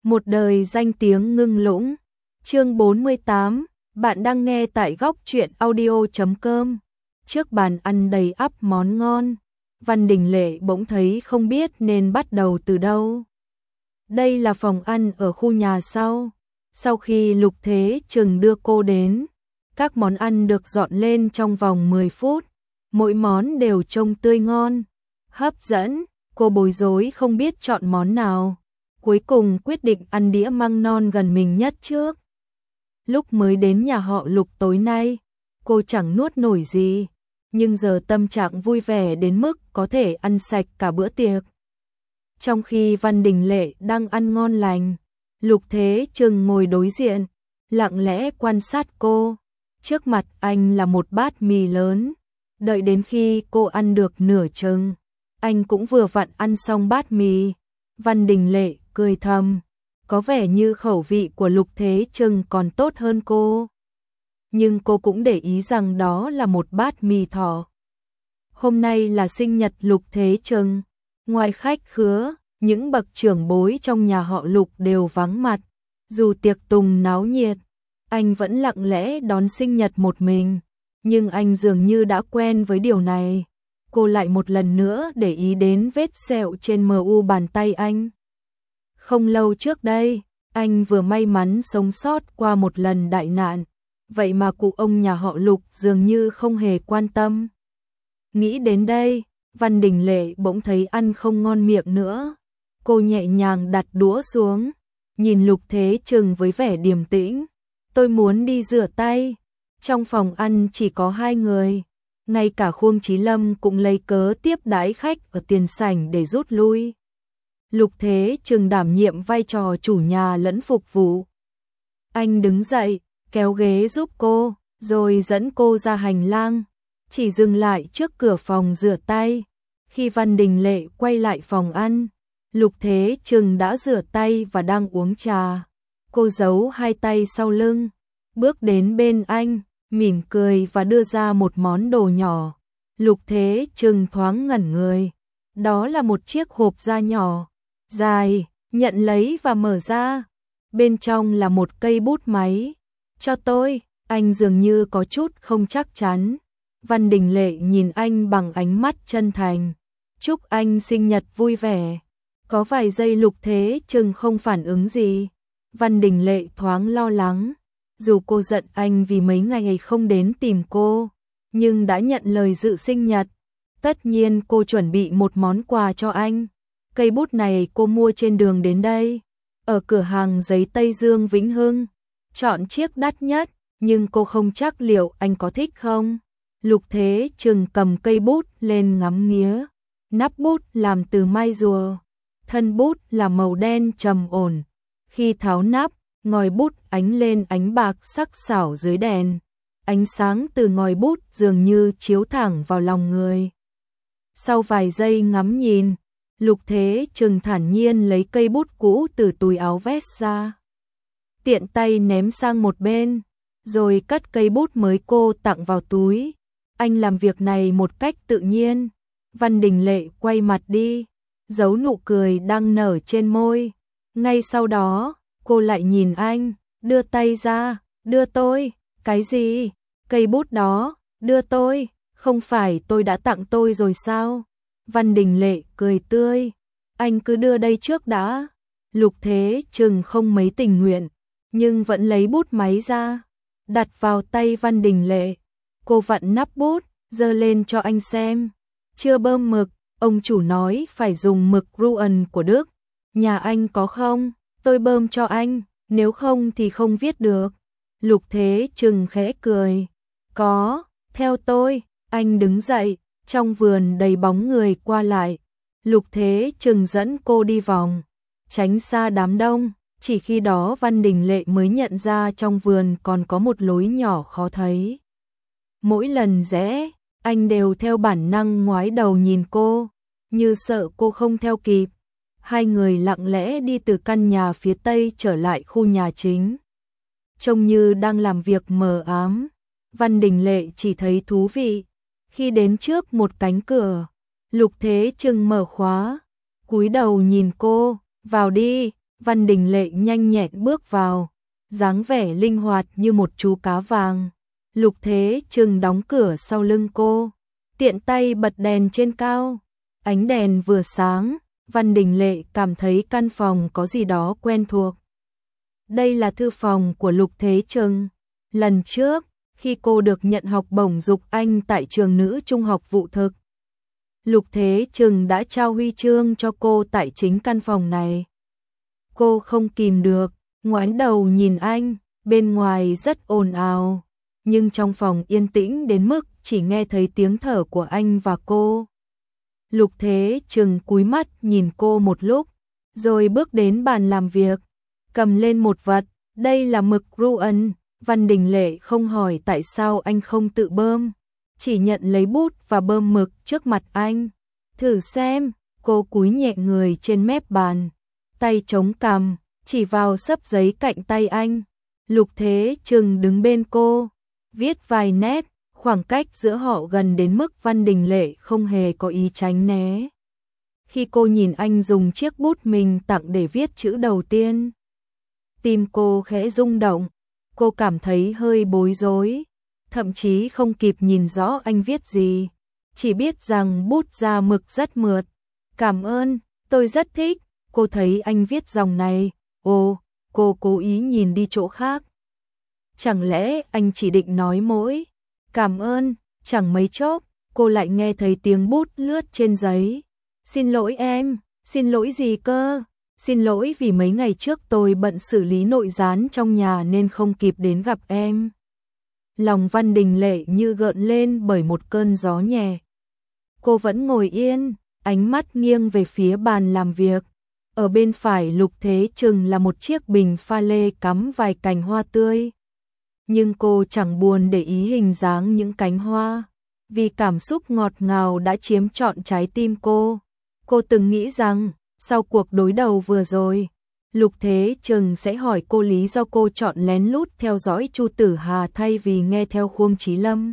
Một đời danh tiếng ngưng lũng. Chương 48, bạn đang nghe tại góc truyện audio.com. Trước bàn ăn đầy ắp món ngon, Văn Đình Lệ bỗng thấy không biết nên bắt đầu từ đâu. Đây là phòng ăn ở khu nhà sau. Sau khi Lục Thế Trừng đưa cô đến, các món ăn được dọn lên trong vòng 10 phút. Mỗi món đều trông tươi ngon, hấp dẫn, cô bối rối không biết chọn món nào. Cuối cùng quyết định ăn đĩa măng non gần mình nhất trước. Lúc mới đến nhà họ Lục tối nay, cô chẳng nuốt nổi gì, nhưng giờ tâm trạng vui vẻ đến mức có thể ăn sạch cả bữa tiệc. Trong khi Văn Đình Lệ đang ăn ngon lành, Lục Thế Trừng ngồi đối diện, lặng lẽ quan sát cô. Trước mặt anh là một bát mì lớn. Đợi đến khi cô ăn được nửa chừng, anh cũng vừa vặn ăn xong bát mì. Văn Đình Lệ cười thầm, có vẻ như khẩu vị của Lục Thế Trừng còn tốt hơn cô. Nhưng cô cũng để ý rằng đó là một bát mì thỏ. Hôm nay là sinh nhật Lục Thế Trừng, ngoài khách khứa, những bậc trưởng bối trong nhà họ Lục đều vắng mặt. Dù tiệc tùng náo nhiệt, anh vẫn lặng lẽ đón sinh nhật một mình, nhưng anh dường như đã quen với điều này. Cô lại một lần nữa để ý đến vết sẹo trên mu bàn tay anh. Không lâu trước đây, anh vừa may mắn sống sót qua một lần đại nạn, vậy mà cụ ông nhà họ Lục dường như không hề quan tâm. Nghĩ đến đây, Văn Đình Lệ bỗng thấy ăn không ngon miệng nữa. Cô nhẹ nhàng đặt đũa xuống, nhìn Lục Thế Trừng với vẻ điềm tĩnh. Tôi muốn đi rửa tay. Trong phòng ăn chỉ có hai người, ngay cả Khuông Chí Lâm cũng lấy cớ tiếp đãi khách ở tiền sảnh để rút lui. Lục Thế Trừng đảm nhiệm vai trò chủ nhà lẫn phục vụ. Anh đứng dậy, kéo ghế giúp cô, rồi dẫn cô ra hành lang, chỉ dừng lại trước cửa phòng rửa tay. Khi Văn Đình Lệ quay lại phòng ăn, Lục Thế Trừng đã rửa tay và đang uống trà. Cô giấu hai tay sau lưng, bước đến bên anh, mỉm cười và đưa ra một món đồ nhỏ. Lục Thế Trừng thoáng ngẩn người. Đó là một chiếc hộp da nhỏ, dài, nhận lấy và mở ra. Bên trong là một cây bút máy. Cho tôi, anh dường như có chút không chắc chắn. Văn Đình Lệ nhìn anh bằng ánh mắt chân thành. Chúc anh sinh nhật vui vẻ. Có vài giây Lục Thế Trừng không phản ứng gì. Văn Đình Lệ thoáng lo lắng. Dù cô giận anh vì mấy ngày không đến tìm cô, nhưng đã nhận lời dự sinh nhật. Tất nhiên cô chuẩn bị một món quà cho anh. Cây bút này cô mua trên đường đến đây, ở cửa hàng giấy Tây Dương Vĩnh Hưng. Chọn chiếc đắt nhất, nhưng cô không chắc liệu anh có thích không. Lục Thế Trừng cầm cây bút lên ngắm nghía. Nắp bút làm từ mai rùa, thân bút là màu đen trầm ổn. Khi tháo nắp, ngòi bút ánh lên ánh bạc sắc sảo dưới đèn. Ánh sáng từ ngòi bút dường như chiếu thẳng vào lòng người. Sau vài giây ngắm nhìn, Lục Thế Trừng thản nhiên lấy cây bút cũ từ túi áo vest ra, tiện tay ném sang một bên, rồi cất cây bút mới cô tặng vào túi. Anh làm việc này một cách tự nhiên. Văn Đình Lệ quay mặt đi, giấu nụ cười đang nở trên môi. Ngay sau đó, cô lại nhìn anh, đưa tay ra, đưa tôi. Cái gì? Cây bút đó, đưa tôi. Không phải tôi đã tặng tôi rồi sao? Văn Đình Lệ cười tươi. Anh cứ đưa đây trước đã. Lục Thế Trừng không mấy tình nguyện, nhưng vẫn lấy bút máy ra, đặt vào tay Văn Đình Lệ. Cô vặn nắp bút, giơ lên cho anh xem. Chưa bơm mực, ông chủ nói phải dùng mực Ruan của Đức. Nhà anh có không? Tôi bơm cho anh, nếu không thì không viết được. Lục Thế Trừng khẽ cười. Có, theo tôi. Anh đứng dậy, trong vườn đầy bóng người qua lại. Lục Thế Trừng dẫn cô đi vòng, tránh xa đám đông. Chỉ khi đó Văn Đình Lệ mới nhận ra trong vườn còn có một lối nhỏ khó thấy. Mỗi lần rẽ, anh đều theo bản năng ngoái đầu nhìn cô, như sợ cô không theo kịp. Hai người lặng lẽ đi từ căn nhà phía tây trở lại khu nhà chính. Trông như đang làm việc mờ ám, Văn Đình Lệ chỉ thấy thú vị. Khi đến trước một cánh cửa, Lục Thế Trừng mở khóa, cúi đầu nhìn cô, vào đi. Văn Đình Lệ nhanh nhẹn bước vào, dáng vẻ linh hoạt như một chú cá vàng. Lục Thế Trừng đóng cửa sau lưng cô, tiện tay bật đèn trên cao. Ánh đèn vừa sáng, Văn Đình Lệ cảm thấy căn phòng có gì đó quen thuộc. Đây là thư phòng của Lục Thế Trừng. Lần trước, khi cô được nhận học bổng Dục Anh tại trường nữ trung học Vụ Thực, Lục Thế Trừng đã trao huy chương cho cô tại chính căn phòng này. Cô không kìm được, ngoái đầu nhìn anh, bên ngoài rất ồn ào, nhưng trong phòng yên tĩnh đến mức chỉ nghe thấy tiếng thở của anh và cô. Lục Thế Trừng cúi mắt nhìn cô một lúc, rồi bước đến bàn làm việc, cầm lên một vật, đây là mực Ruan. Văn Đình Lệ không hỏi tại sao anh không tự bơm, chỉ nhận lấy bút và bơm mực trước mặt anh. Thử xem, cô cúi nhẹ người trên mép bàn, tay chống cằm, chỉ vào xấp giấy cạnh tay anh. Lục Thế Trừng đứng bên cô, viết vài nét, khoảng cách giữa họ gần đến mức Văn Đình Lệ không hề có ý tránh né. Khi cô nhìn anh dùng chiếc bút mình tặng để viết chữ đầu tiên, tim cô khẽ rung động, cô cảm thấy hơi bối rối, thậm chí không kịp nhìn rõ anh viết gì, chỉ biết rằng bút da mực rất mượt. Cảm ơn, tôi rất thích. Cô thấy anh viết dòng này, ồ, cô cố ý nhìn đi chỗ khác. Chẳng lẽ anh chỉ định nói mỗi cảm ơn, chẳng mấy chốc, cô lại nghe thấy tiếng bút lướt trên giấy. Xin lỗi em, xin lỗi gì cơ? Xin lỗi vì mấy ngày trước tôi bận xử lý nội gián trong nhà nên không kịp đến gặp em. Lòng Văn Đình Lệ như gợn lên bởi một cơn gió nhẹ. Cô vẫn ngồi yên, ánh mắt nghiêng về phía bàn làm việc. Ở bên phải Lục Thế Trừng là một chiếc bình pha lê cắm vài cành hoa tươi. Nhưng cô chẳng buồn để ý hình dáng những cánh hoa, vì cảm xúc ngọt ngào đã chiếm trọn trái tim cô. Cô từng nghĩ rằng, sau cuộc đối đầu vừa rồi, Lục Thế Trừng sẽ hỏi cô lý do cô chọn lén lút theo dõi Chu Tử Hà thay vì nghe theo Khuông Chí Lâm.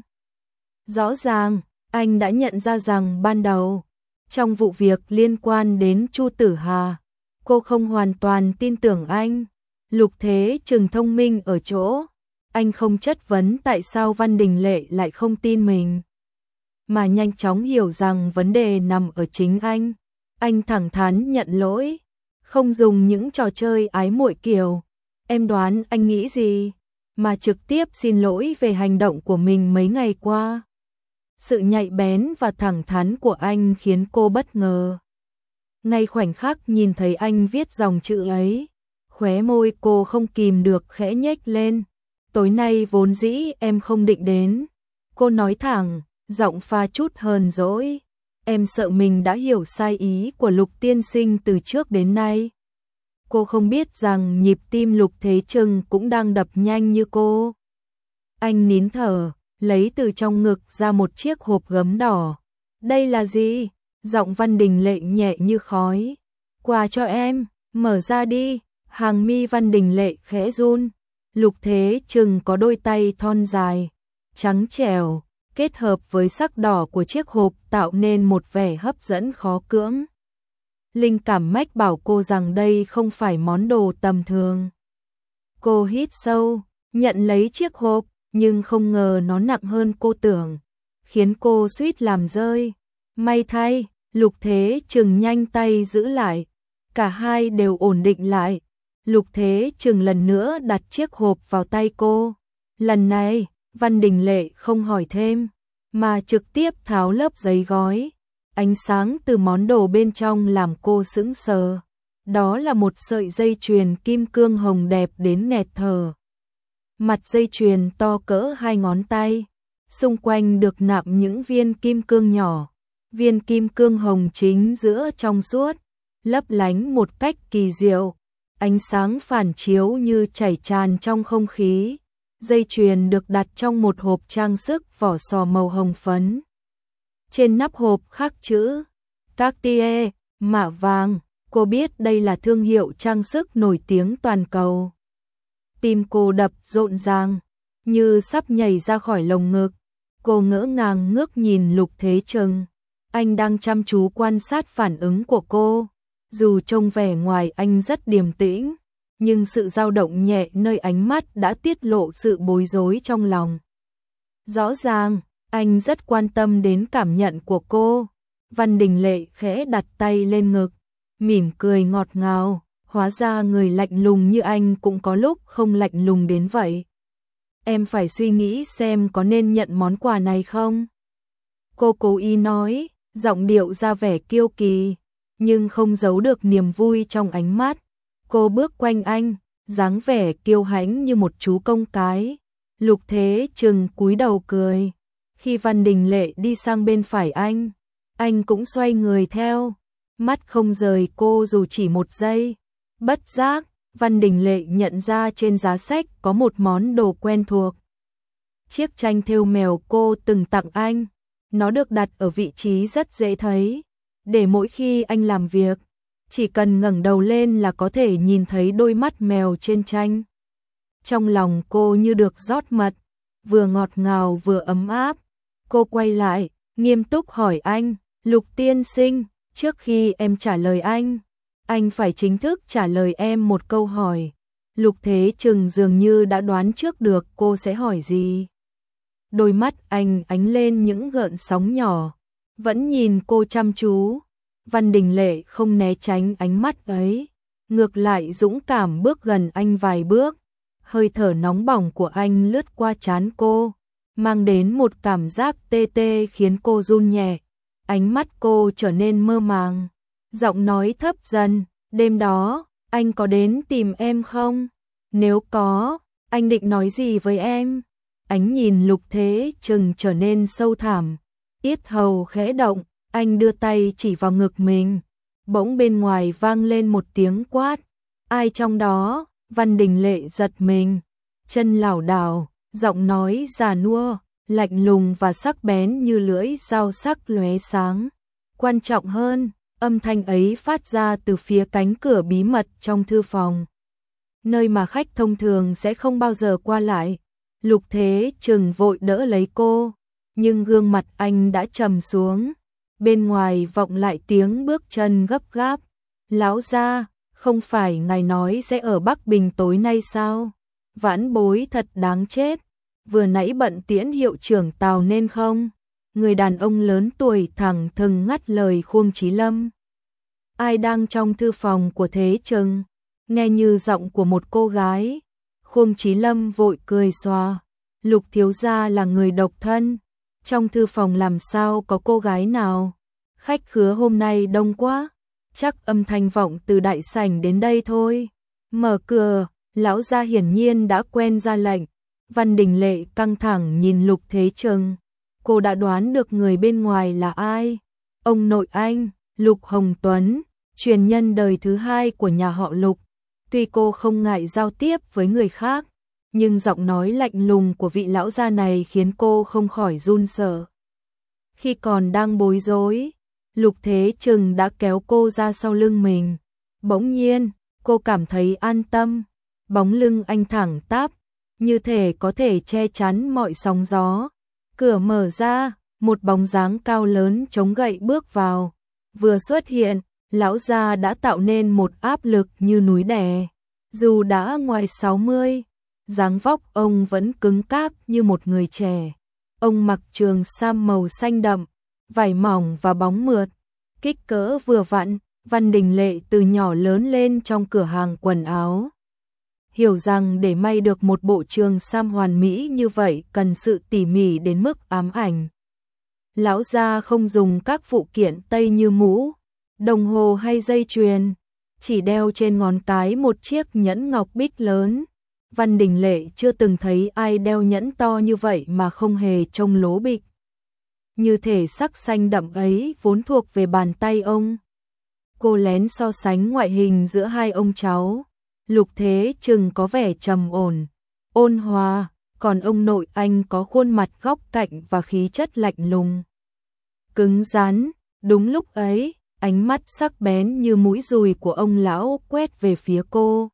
Rõ ràng, anh đã nhận ra rằng ban đầu, trong vụ việc liên quan đến Chu Tử Hà, cô không hoàn toàn tin tưởng anh. Lục Thế Trừng thông minh ở chỗ, anh không chất vấn tại sao Văn Đình Lệ lại không tin mình, mà nhanh chóng hiểu rằng vấn đề nằm ở chính anh. Anh thẳng thắn nhận lỗi, không dùng những trò chơi ái muội kiểu em đoán anh nghĩ gì, mà trực tiếp xin lỗi về hành động của mình mấy ngày qua. Sự nhạy bén và thẳng thắn của anh khiến cô bất ngờ. Ngay khoảnh khắc nhìn thấy anh viết dòng chữ ấy, khóe môi cô không kìm được khẽ nhếch lên. Tối nay vốn dĩ em không định đến. Cô nói thẳng, giọng pha chút hờn dỗi. Em sợ mình đã hiểu sai ý của Lục tiên sinh từ trước đến nay. Cô không biết rằng nhịp tim Lục Thế Trừng cũng đang đập nhanh như cô. Anh nín thở, lấy từ trong ngực ra một chiếc hộp gấm đỏ. Đây là gì? Giọng Văn Đình Lệ nhẹ như khói. Quà cho em, mở ra đi. Hàng mi Văn Đình Lệ khẽ run. Lục Thế Trừng có đôi tay thon dài, trắng trẻo, kết hợp với sắc đỏ của chiếc hộp tạo nên một vẻ hấp dẫn khó cưỡng. Linh cảm mách bảo cô rằng đây không phải món đồ tầm thường. Cô hít sâu, nhận lấy chiếc hộp, nhưng không ngờ nó nặng hơn cô tưởng, khiến cô suýt làm rơi. May thay, Lục Thế Trừng nhanh tay giữ lại, cả hai đều ổn định lại. Lục Thế Trừng lần nữa đặt chiếc hộp vào tay cô. Lần này, Văn Đình Lệ không hỏi thêm, mà trực tiếp tháo lớp giấy gói. Ánh sáng từ món đồ bên trong làm cô sững sờ. Đó là một sợi dây chuyền kim cương hồng đẹp đến nghẹt thở. Mặt dây chuyền to cỡ 2 ngón tay, xung quanh được nạm những viên kim cương nhỏ. Viên kim cương hồng chính giữa trong suốt, lấp lánh một cách kỳ diệu. Ánh sáng phản chiếu như chảy tràn trong không khí. Dây chuyền được đặt trong một hộp trang sức vỏ sò màu hồng phấn. Trên nắp hộp khắc chữ Cartier, mạ vàng. Cô biết đây là thương hiệu trang sức nổi tiếng toàn cầu. Tim cô đập rộn ràng, như sắp nhảy ra khỏi lồng ngực. Cô ngỡ ngàng ngước nhìn Lục Thế Trừng. Anh đang chăm chú quan sát phản ứng của cô. Dù trông vẻ ngoài anh rất điềm tĩnh, nhưng sự dao động nhẹ nơi ánh mắt đã tiết lộ sự bối rối trong lòng. Rõ ràng, anh rất quan tâm đến cảm nhận của cô. Văn Đình Lệ khẽ đặt tay lên ngực, mỉm cười ngọt ngào, hóa ra người lạnh lùng như anh cũng có lúc không lạnh lùng đến vậy. Em phải suy nghĩ xem có nên nhận món quà này không? Cô cố ý nói, giọng điệu ra vẻ kiêu kỳ, nhưng không giấu được niềm vui trong ánh mắt. Cô bước quanh anh, dáng vẻ kiêu hãnh như một chú công cái. Lục Thế Trừng cúi đầu cười. Khi Văn Đình Lệ đi sang bên phải anh cũng xoay người theo, mắt không rời cô dù chỉ một giây. Bất giác, Văn Đình Lệ nhận ra trên giá sách có một món đồ quen thuộc. Chiếc tranh thêu mèo cô từng tặng anh, nó được đặt ở vị trí rất dễ thấy, để mỗi khi anh làm việc, chỉ cần ngẩng đầu lên là có thể nhìn thấy đôi mắt mèo trên tranh. Trong lòng cô như được rót mật, vừa ngọt ngào vừa ấm áp. Cô quay lại, nghiêm túc hỏi anh, Lục tiên sinh, trước khi em trả lời anh phải chính thức trả lời em một câu hỏi. Lục Thế Trừng dường như đã đoán trước được cô sẽ hỏi gì. Đôi mắt anh ánh lên những gợn sóng nhỏ, vẫn nhìn cô chăm chú. Văn Đình Lệ không né tránh ánh mắt ấy, ngược lại dũng cảm bước gần anh vài bước. Hơi thở nóng bỏng của anh lướt qua trán cô, mang đến một cảm giác tê tê khiến cô run nhẹ. Ánh mắt cô trở nên mơ màng, giọng nói thấp dần, đêm đó, anh có đến tìm em không? Nếu có, anh định nói gì với em? Ánh nhìn Lục Thế Trừng trở nên sâu thẳm, yết hầu khẽ động, anh đưa tay chỉ vào ngực mình. Bỗng bên ngoài vang lên một tiếng quát, ai trong đó? Văn Đình Lệ giật mình, chân lảo đảo, giọng nói già nua, lạnh lùng và sắc bén như lưỡi dao sắc lóe sáng. Quan trọng hơn, âm thanh ấy phát ra từ phía cánh cửa bí mật trong thư phòng, nơi mà khách thông thường sẽ không bao giờ qua lại. Lục Thế Trừng vội đỡ lấy cô, nhưng gương mặt anh đã trầm xuống. Bên ngoài vọng lại tiếng bước chân gấp gáp. Lão gia, không phải ngài nói sẽ ở Bắc Bình tối nay sao? Vãn bối thật đáng chết. Vừa nãy bận tiễn hiệu trưởng Tào nên không? Người đàn ông lớn tuổi thẳng thừng ngắt lời Khuông Chí Lâm. Ai đang trong thư phòng của Thế Trừng? Nghe như giọng của một cô gái. Khuông Chí Lâm vội cười xòa. Lục thiếu gia là người độc thân, trong thư phòng làm sao có cô gái nào? Khách khứa hôm nay đông quá, chắc âm thanh vọng từ đại sảnh đến đây thôi. Mở cửa, lão gia hiển nhiên đã quen ra lệnh. Văn Đình Lệ căng thẳng nhìn Lục Thế Trừng. Cô đã đoán được người bên ngoài là ai. Ông nội anh, Lục Hồng Tuấn, truyền nhân đời thứ hai của nhà họ Lục. Tuy cô không ngại giao tiếp với người khác, nhưng giọng nói lạnh lùng của vị lão gia này khiến cô không khỏi run sợ. Khi còn đang bối rối, Lục Thế Trừng đã kéo cô ra sau lưng mình. Bỗng nhiên, cô cảm thấy an tâm. Bóng lưng anh thẳng tắp, như thể có thể che chắn mọi sóng gió. Cửa mở ra, một bóng dáng cao lớn chống gậy bước vào. Vừa xuất hiện, lão gia đã tạo nên một áp lực như núi đè. Dù đã ngoài 60, dáng vóc ông vẫn cứng cáp như một người trẻ. Ông mặc trường sam màu xanh đậm, vải mỏng và bóng mượt, kích cỡ vừa vặn. Văn Đình Lệ từ nhỏ lớn lên trong cửa hàng quần áo, hiểu rằng để may được một bộ trường sam hoàn mỹ như vậy cần sự tỉ mỉ đến mức ám ảnh. Lão gia không dùng các phụ kiện Tây như mũ, đồng hồ hay dây chuyền, chỉ đeo trên ngón cái một chiếc nhẫn ngọc bích lớn. Văn Đình Lệ chưa từng thấy ai đeo nhẫn to như vậy mà không hề trông lố bịch. Như thể sắc xanh đậm ấy vốn thuộc về bàn tay ông. Cô lén so sánh ngoại hình giữa hai ông cháu. Lục Thế Trừng có vẻ trầm ổn, ôn hòa, còn ông nội anh có khuôn mặt góc cạnh và khí chất lạnh lùng, cứng rắn. Đúng lúc ấy, ánh mắt sắc bén như mũi dùi của ông lão quét về phía cô.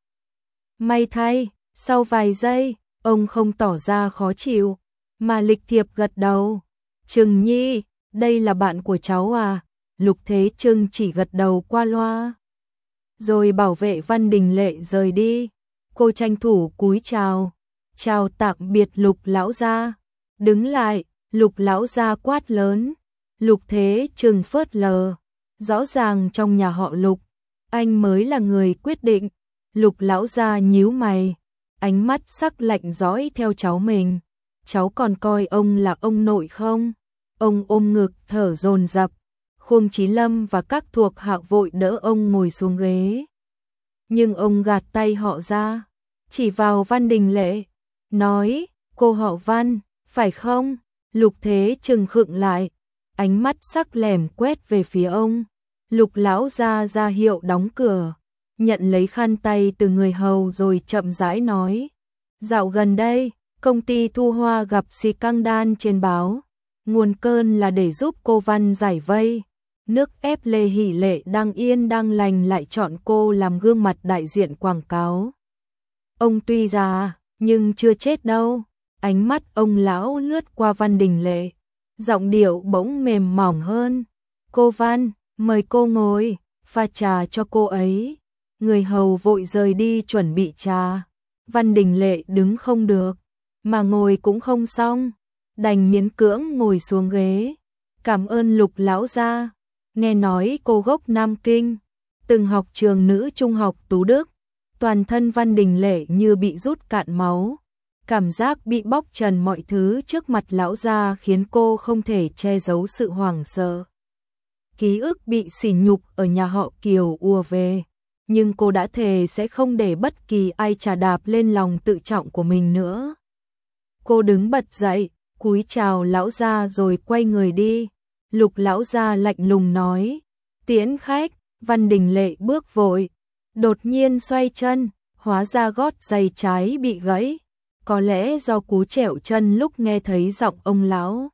May thay, sau vài giây, ông không tỏ ra khó chịu, mà lịch thiệp gật đầu. Trừng nhi, đây là bạn của cháu à? Lục Thế Trừng chỉ gật đầu qua loa. rồi bảo vệ Văn Đình Lệ rời đi. Cô tranh thủ cúi chào, chào tạm biệt Lục lão gia. Đứng lại, Lục lão gia quát lớn. Lục Thế Trừng phớt lờ, rõ ràng trong nhà họ Lục, anh mới là người quyết định. Lục lão gia nhíu mày, ánh mắt sắc lạnh dõi theo cháu mình. Cháu còn coi ông là ông nội không? Ông ôm ngực thở dồn dập. Khuông Chí Lâm và các thuộc hạ vội đỡ ông ngồi xuống ghế. Nhưng ông gạt tay họ ra, chỉ vào Văn Đình Lệ, nói, cô họ Văn, phải không? Lục Thế Trừng khựng lại, ánh mắt sắc lẻm quét về phía ông. Lục lão gia ra hiệu đóng cửa, nhận lấy khăn tay từ người hầu rồi chậm rãi nói. Dạo gần đây, công ty Thu Hoa gặp xì căng đan trên báo. Nguồn cơn là để giúp cô Văn giải vây. Nước ép Lê Hỷ Lệ đang yên đang lành lại chọn cô làm gương mặt đại diện quảng cáo. Ông tuy già, nhưng chưa chết đâu. Ánh mắt ông lão lướt qua Văn Đình Lệ, giọng điệu bỗng mềm mỏng hơn. Cô Văn, mời cô ngồi, pha trà cho cô ấy. Người hầu vội rời đi chuẩn bị trà. Văn Đình Lệ đứng không được, mà ngồi cũng không xong, đành miễn cưỡng ngồi xuống ghế. Cảm ơn Lục lão gia. Nghe nói cô gốc Nam Kinh, từng học trường nữ trung học Tú Đức. Toàn thân Văn Đình Lệ như bị rút cạn máu. Cảm giác bị bóc trần mọi thứ trước mặt lão gia khiến cô không thể che giấu sự hoảng sợ. Ký ức bị sỉ nhục ở nhà họ Kiều ùa về, nhưng cô đã thề sẽ không để bất kỳ ai chà đạp lên lòng tự trọng của mình nữa. Cô đứng bật dậy, cúi chào lão gia rồi quay người đi. Lục lão gia lạnh lùng nói, tiễn khách. Văn Đình Lệ bước vội, đột nhiên xoay chân, hóa ra gót giày trái bị gãy. Có lẽ do cú trẹo chân lúc nghe thấy giọng ông lão.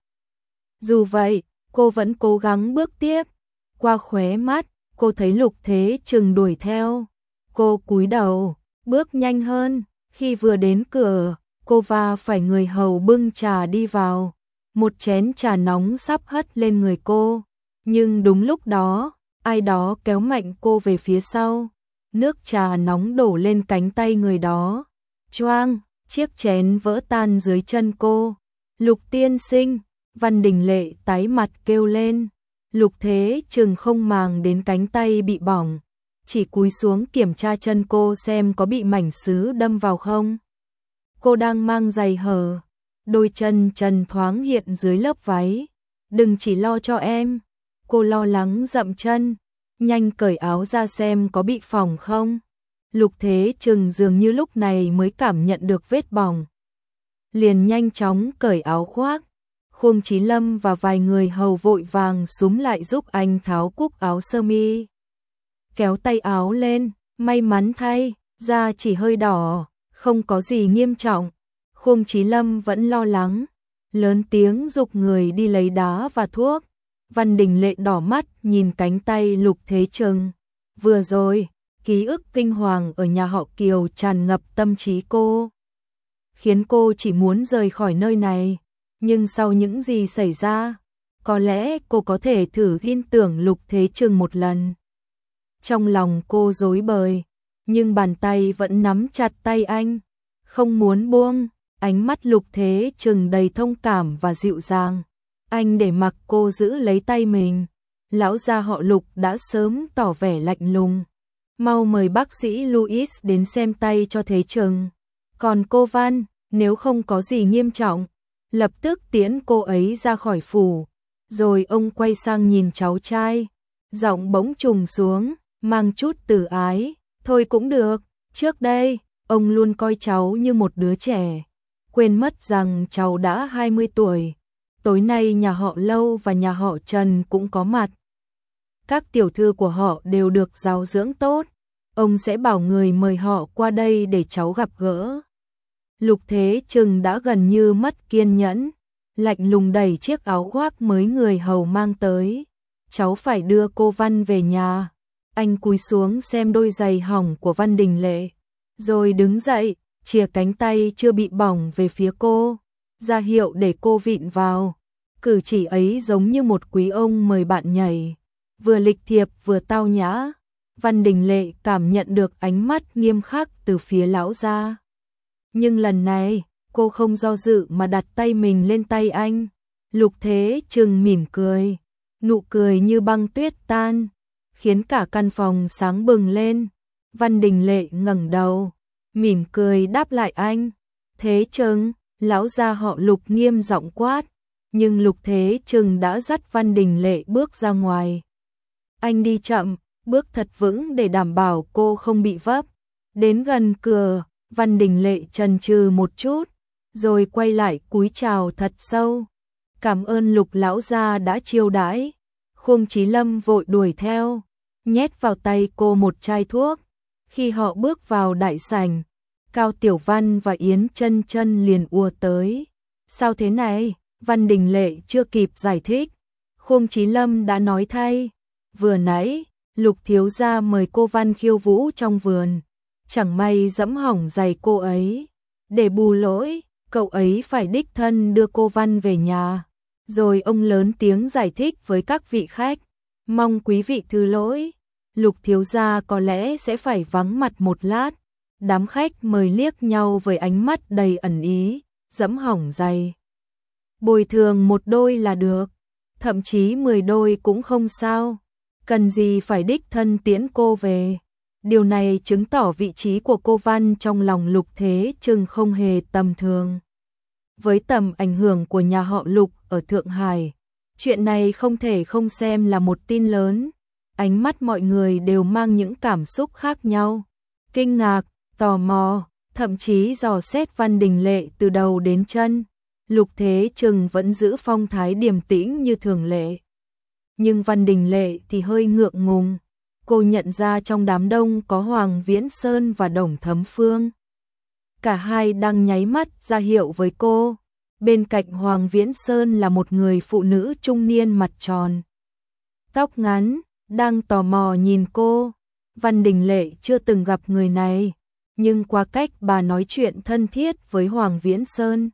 Dù vậy, cô vẫn cố gắng bước tiếp. Qua khóe mắt, cô thấy Lục Thế Trừng đuổi theo. Cô cúi đầu, bước nhanh hơn. Khi vừa đến cửa, cô va phải người hầu bưng trà đi vào. Một chén trà nóng sắp hất lên người cô. Nhưng đúng lúc đó, ai đó kéo mạnh cô về phía sau. Nước trà nóng đổ lên cánh tay người đó. Choang, chiếc chén vỡ tan dưới chân cô. Lục tiên sinh, Văn Đình Lệ tái mặt kêu lên. Lục Thế Trừng không màng đến cánh tay bị bỏng, chỉ cúi xuống kiểm tra chân cô xem có bị mảnh sứ đâm vào không. Cô đang mang giày hở, đôi chân trần thoáng hiện dưới lớp váy. Đừng chỉ lo cho em. Cô lo lắng dậm chân, nhanh cởi áo ra xem có bị phỏng không. Lục Thế Trừng dường như lúc này mới cảm nhận được vết bỏng, liền nhanh chóng cởi áo khoác. Khuông Chí Lâm và vài người hầu vội vàng xúm lại giúp anh tháo cúc áo sơ mi, kéo tay áo lên. May mắn thay, da chỉ hơi đỏ, không có gì nghiêm trọng. Khuông Chí Lâm vẫn lo lắng, lớn tiếng giục người đi lấy đá và thuốc. Văn Đình Lệ đỏ mắt nhìn cánh tay Lục Thế Trừng. Vừa rồi, ký ức kinh hoàng ở nhà họ Kiều tràn ngập tâm trí cô, khiến cô chỉ muốn rời khỏi nơi này. Nhưng sau những gì xảy ra, có lẽ cô có thể thử tin tưởng Lục Thế Trừng một lần. Trong lòng cô rối bời, nhưng bàn tay vẫn nắm chặt tay anh, không muốn buông. Ánh mắt Lục Thế Trừng đầy thông cảm và dịu dàng. Anh để mặc cô giữ lấy tay mình. Lão gia họ Lục đã sớm tỏ vẻ lạnh lùng. Mau mời bác sĩ Louis đến xem tay cho Thế Trừng. Còn cô Văn, nếu không có gì nghiêm trọng, lập tức tiễn cô ấy ra khỏi phủ. Rồi ông quay sang nhìn cháu trai, giọng bỗng trùng xuống, mang chút từ ái. Thôi cũng được, trước đây, ông luôn coi cháu như một đứa trẻ, quên mất rằng cháu đã 20 tuổi. Tối nay nhà họ Lâu và nhà họ Trần cũng có mặt. Các tiểu thư của họ đều được giáo dưỡng tốt. Ông sẽ bảo người mời họ qua đây để cháu gặp gỡ. Lục Thế Trừng đã gần như mất kiên nhẫn, lạnh lùng đẩy chiếc áo khoác mới người hầu mang tới. Cháu phải đưa cô Văn về nhà. Anh cúi xuống xem đôi giày hỏng của Văn Đình Lệ, rồi đứng dậy, chìa cánh tay chưa bị bỏng về phía cô, ra hiệu để cô vịn vào. Cử chỉ ấy giống như một quý ông mời bạn nhảy, vừa lịch thiệp vừa tao nhã. Văn Đình Lệ cảm nhận được ánh mắt nghiêm khắc từ phía lão gia. Nhưng lần này, cô không do dự mà đặt tay mình lên tay anh. Lục Thế Trừng mỉm cười, nụ cười như băng tuyết tan, khiến cả căn phòng sáng bừng lên. Văn Đình Lệ ngẩng đầu, mỉm cười đáp lại anh. Thế Trừng, lão gia họ Lục nghiêm giọng quát, nhưng Lục Thế Trừng đã dắt Văn Đình Lệ bước ra ngoài. Anh đi chậm, bước thật vững để đảm bảo cô không bị vấp. Đến gần cửa, Văn Đình Lệ chần chừ một chút, rồi quay lại cúi chào thật sâu. Cảm ơn Lục lão gia đã chiêu đãi. Khương Chí Lâm vội đuổi theo, nhét vào tay cô một chai thuốc. Khi họ bước vào đại sảnh, Cao Tiểu Văn và Yến Chân Chân liền ùa tới. Sao thế này? Văn Đình Lệ chưa kịp giải thích, Khương Chí Lâm đã nói thay. Vừa nãy, Lục thiếu gia mời cô Văn khiêu vũ trong vườn, chẳng may dẫm hỏng giày cô ấy. Để bù lỗi, cậu ấy phải đích thân đưa cô Văn về nhà. Rồi ông lớn tiếng giải thích với các vị khách, mong quý vị thứ lỗi, Lục thiếu gia có lẽ sẽ phải vắng mặt một lát. Đám khách mời liếc nhau với ánh mắt đầy ẩn ý, dẫm hỏng giày. Bồi thường một đôi là được, thậm chí 10 đôi cũng không sao, cần gì phải đích thân tiễn cô về. Điều này chứng tỏ vị trí của cô Văn trong lòng Lục Thế Trừng không hề tầm thường. Với tầm ảnh hưởng của nhà họ Lục ở Thượng Hải, chuyện này không thể không xem là một tin lớn. Ánh mắt mọi người đều mang những cảm xúc khác nhau, kinh ngạc, tò mò, thậm chí dò xét Văn Đình Lệ từ đầu đến chân. Lục Thế Trừng vẫn giữ phong thái điềm tĩnh như thường lệ. Nhưng Văn Đình Lệ thì hơi ngượng ngùng. Cô nhận ra trong đám đông có Hoàng Viễn Sơn và Đồng Thấm Phương. Cả hai đang nháy mắt ra hiệu với cô. Bên cạnh Hoàng Viễn Sơn là một người phụ nữ trung niên mặt tròn, tóc ngắn, đang tò mò nhìn cô. Văn Đình Lệ chưa từng gặp người này, nhưng qua cách bà nói chuyện thân thiết với Hoàng Viễn Sơn,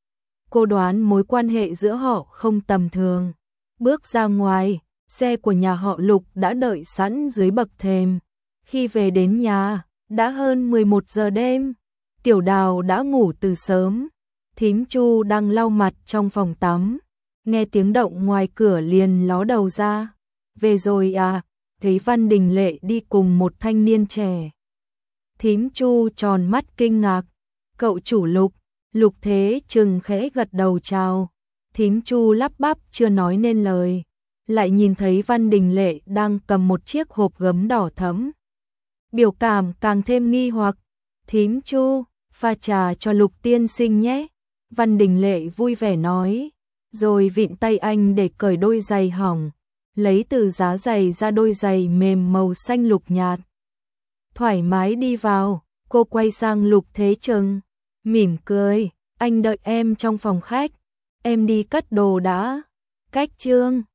cô đoán mối quan hệ giữa họ không tầm thường. Bước ra ngoài, xe của nhà họ Lục đã đợi sẵn dưới bậc thềm. Khi về đến nhà, đã hơn 11 giờ đêm. Tiểu Đào đã ngủ từ sớm. Thím Chu đang lau mặt trong phòng tắm, nghe tiếng động ngoài cửa liền ló đầu ra. Về rồi à? Thấy Văn Đình Lệ đi cùng một thanh niên trẻ. Thím Chu tròn mắt kinh ngạc. Cậu chủ Lục. Lục Thế Trừng khẽ gật đầu chào. Thím Chu lắp bắp chưa nói nên lời, lại nhìn thấy Văn Đình Lệ đang cầm một chiếc hộp gấm đỏ thẫm. Biểu cảm càng thêm nghi hoặc. Thím Chu, pha trà cho Lục tiên sinh nhé. Văn Đình Lệ vui vẻ nói, rồi vịn tay anh để cởi đôi giày hỏng, lấy từ giá giày ra đôi giày mềm màu xanh lục nhạt. Thoải mái đi vào, cô quay sang Lục Thế Trừng, mỉm cười, anh đợi em trong phòng khách, em đi cất đồ đã. Cách chương